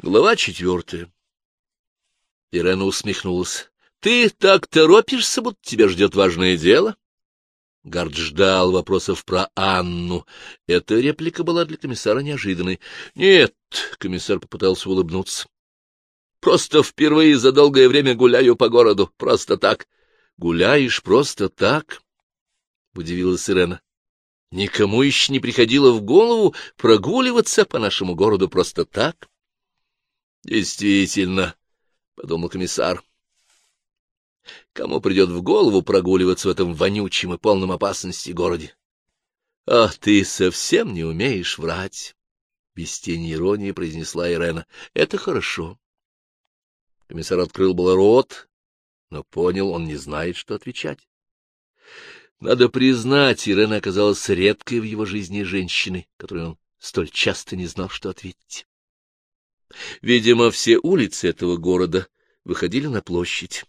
Глава 4. Ирена усмехнулась. — Ты так торопишься, будто тебя ждет важное дело? Гард ждал вопросов про Анну. Эта реплика была для комиссара неожиданной. — Нет, — комиссар попытался улыбнуться. — Просто впервые за долгое время гуляю по городу. Просто так. — Гуляешь просто так? — удивилась Ирена. — Никому еще не приходило в голову прогуливаться по нашему городу просто так? — Действительно, — подумал комиссар. Кому придет в голову прогуливаться в этом вонючем и полном опасности городе? — А ты совсем не умеешь врать, — без тени иронии произнесла Ирена. — Это хорошо. Комиссар открыл было рот, но понял, он не знает, что отвечать. Надо признать, Ирена оказалась редкой в его жизни женщиной, которой он столь часто не знал, что ответить. Видимо, все улицы этого города выходили на площадь.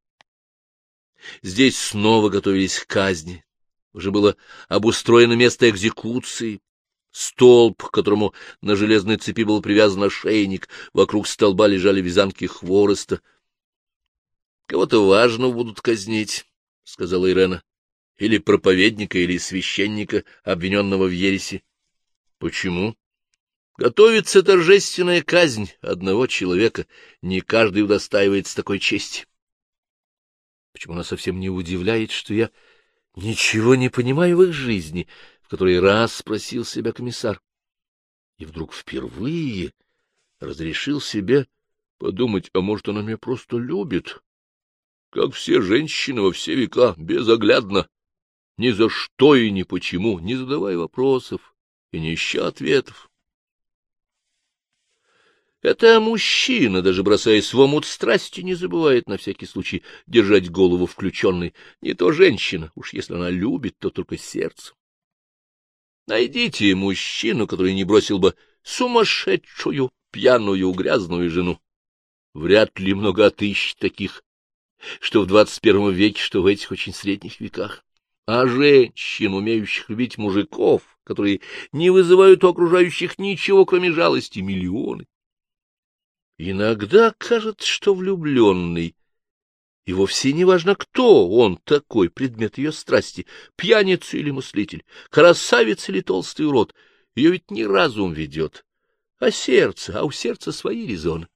Здесь снова готовились к казни. Уже было обустроено место экзекуции. Столб, к которому на железной цепи был привязан ошейник, вокруг столба лежали вязанки хвороста. — Кого-то важного будут казнить, — сказала Ирена. — Или проповедника, или священника, обвиненного в ереси. — Почему? — Готовится торжественная казнь одного человека. Не каждый удостаивается такой чести. Почему она совсем не удивляет, что я ничего не понимаю в их жизни, в который раз спросил себя комиссар. И вдруг впервые разрешил себе подумать, а может, она меня просто любит, как все женщины во все века, безоглядно, ни за что и ни почему, не задавая вопросов и не ища ответов. Это мужчина, даже бросаясь в омут страсти, не забывает на всякий случай держать голову включенной. Не то женщина, уж если она любит, то только сердцем. Найдите мужчину, который не бросил бы сумасшедшую, пьяную, грязную жену. Вряд ли много отыщет таких, что в 21 веке, что в этих очень средних веках. А женщин, умеющих любить мужиков, которые не вызывают у окружающих ничего, кроме жалости, миллионы. Иногда кажется, что влюбленный, и вовсе не важно, кто он такой, предмет ее страсти, пьяница или мыслитель, красавец или толстый урод, ее ведь не разум ведет, а сердце, а у сердца свои резоны.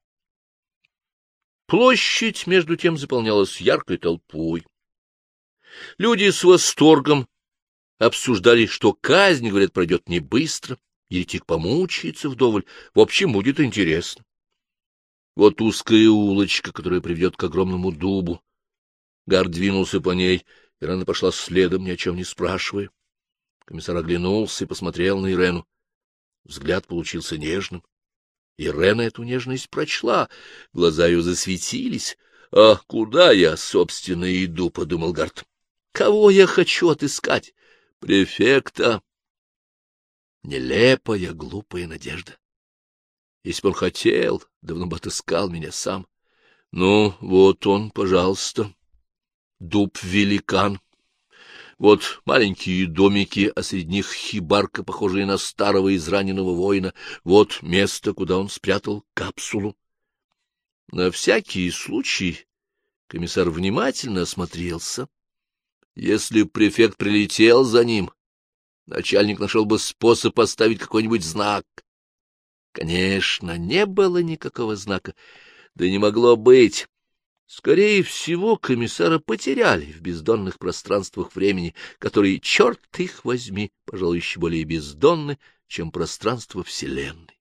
Площадь, между тем, заполнялась яркой толпой. Люди с восторгом обсуждали, что казнь, говорят, пройдет не быстро, еретик помучается вдоволь, в общем, будет интересно. Вот узкая улочка, которая приведет к огромному дубу. Гард двинулся по ней, Ирена пошла следом, ни о чем не спрашивая. Комиссар оглянулся и посмотрел на Ирену. Взгляд получился нежным. Ирена эту нежность прочла, глаза ее засветились. — А куда я, собственно, иду? — подумал Гард. — Кого я хочу отыскать? Префекта. Нелепая, глупая надежда. Если бы он хотел, давно бы отыскал меня сам. Ну, вот он, пожалуйста. Дуб-великан. Вот маленькие домики, а среди них хибарка, похожая на старого израненного воина. Вот место, куда он спрятал капсулу. На всякий случай комиссар внимательно осмотрелся. Если б префект прилетел за ним, начальник нашел бы способ поставить какой-нибудь знак. Конечно, не было никакого знака, да не могло быть. Скорее всего, комиссара потеряли в бездонных пространствах времени, которые, черт их возьми, пожалуй, еще более бездонны, чем пространство Вселенной.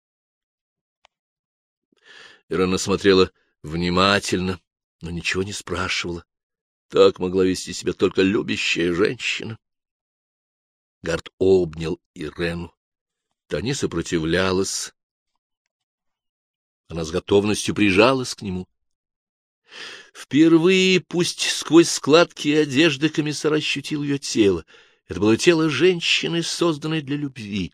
Ирена смотрела внимательно, но ничего не спрашивала. Так могла вести себя только любящая женщина. Гард обнял Ирену. Та не сопротивлялась. Она с готовностью прижалась к нему. Впервые, пусть сквозь складки одежды, комиссар ощутил ее тело. Это было тело женщины, созданной для любви.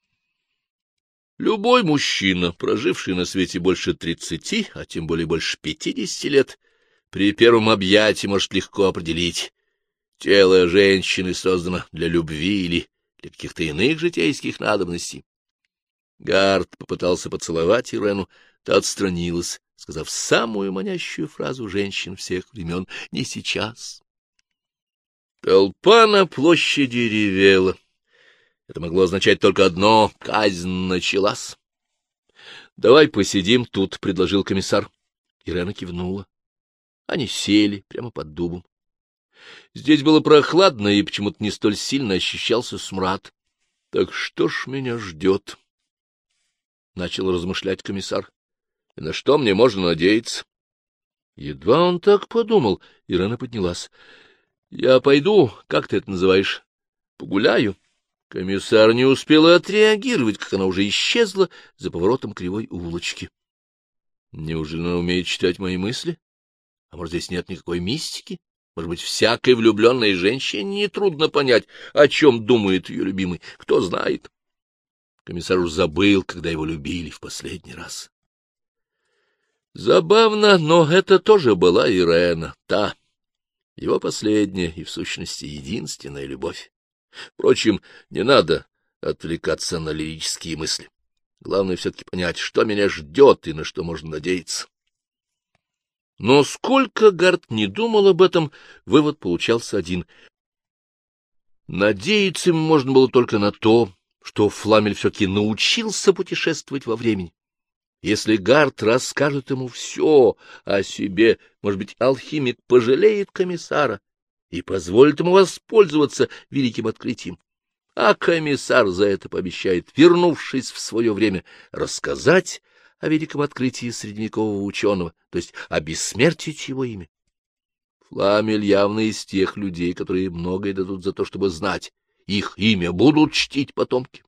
Любой мужчина, проживший на свете больше 30, а тем более больше 50 лет, при первом объятии может легко определить, тело женщины создано для любви или для каких-то иных житейских надобностей. Гард попытался поцеловать Ирену, та отстранилась, сказав самую манящую фразу женщин всех времен: «Не сейчас». Толпа на площади ревела. Это могло означать только одно — казнь началась. — Давай посидим тут, — предложил комиссар. Ирена кивнула. Они сели прямо под дубом. Здесь было прохладно, и почему-то не столь сильно ощущался смрад. — Так что ж меня ждет? — начал размышлять комиссар. — И на что мне можно надеяться? Едва он так подумал, Ирена поднялась. — Я пойду, как ты это называешь, погуляю. Комиссар не успел отреагировать, как она уже исчезла за поворотом кривой улочки. Неужели она умеет читать мои мысли? А может, здесь нет никакой мистики? Может быть, всякой влюбленной женщине нетрудно понять, о чем думает ее любимый. Кто знает? Комиссар уж забыл, когда его любили в последний раз. Забавно, но это тоже была Ирена, та, его последняя и, в сущности, единственная любовь. Впрочем, не надо отвлекаться на лирические мысли. Главное все-таки понять, что меня ждет и на что можно надеяться. Но сколько Гард не думал об этом, вывод получался один. Надеяться ему можно было только на то, что Фламель все-таки научился путешествовать во времени. Если Гард расскажет ему все о себе, может быть, алхимик пожалеет комиссара и позволит ему воспользоваться великим открытием. А комиссар за это пообещает, вернувшись в свое время, рассказать о великом открытии средневекового ученого, то есть обессмертить его имя. Фламель явно из тех людей, которые многое дадут за то, чтобы знать. Их имя будут чтить потомки.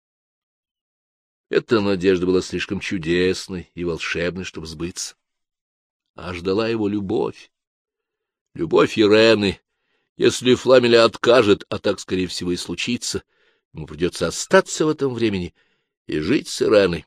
Эта надежда была слишком чудесной и волшебной, чтобы сбыться. А ждала его любовь. Любовь Ирены. Если Фламеля откажет, а так, скорее всего, и случится, ему придется остаться в этом времени и жить с Иреной.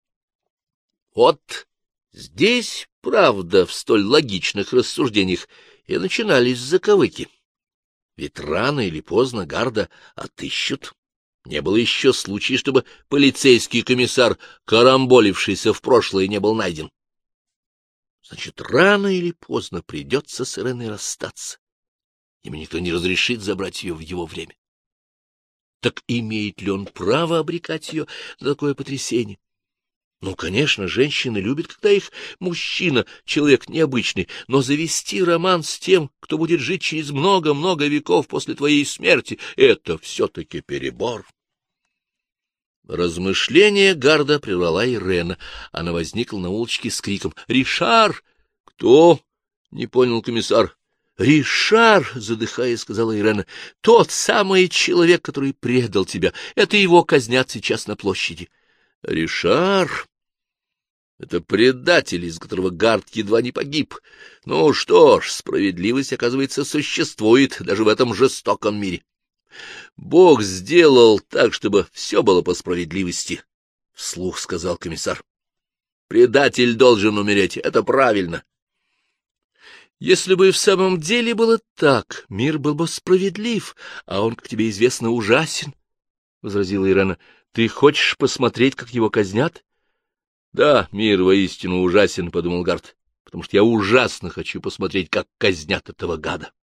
Вот здесь, правда, в столь логичных рассуждениях и начинались заковыки. Ведь рано или поздно Гарда отыщут. Не было еще случая, чтобы полицейский комиссар, карамболившийся в прошлое, не был найден. Значит, рано или поздно придется с Иреной расстаться. Ему никто не разрешит забрать ее в его время. Так имеет ли он право обрекать ее на такое потрясение? Ну, конечно, женщины любят, когда их мужчина, человек необычный, но завести роман с тем, кто будет жить через много-много веков после твоей смерти, это все-таки перебор. Размышление Гарда прервала Ирена. Она возникла на улочке с криком: «Ришар!» «Кто?» — не понял комиссар. «Ришар!» — задыхаясь, сказала Ирена. «Тот самый человек, который предал тебя. Это его казнят сейчас на площади». «Ришар!» Это предатель, из которого Гард едва не погиб. Ну что ж, справедливость, оказывается, существует даже в этом жестоком мире. Бог сделал так, чтобы все было по справедливости, — вслух сказал комиссар. Предатель должен умереть, это правильно. Если бы в самом деле было так, мир был бы справедлив, а он, как тебе известно, ужасен, — возразила Ирена. Ты хочешь посмотреть, как его казнят? — Да, мир воистину ужасен, — подумал Гард, — потому что я ужасно хочу посмотреть, как казнят этого гада.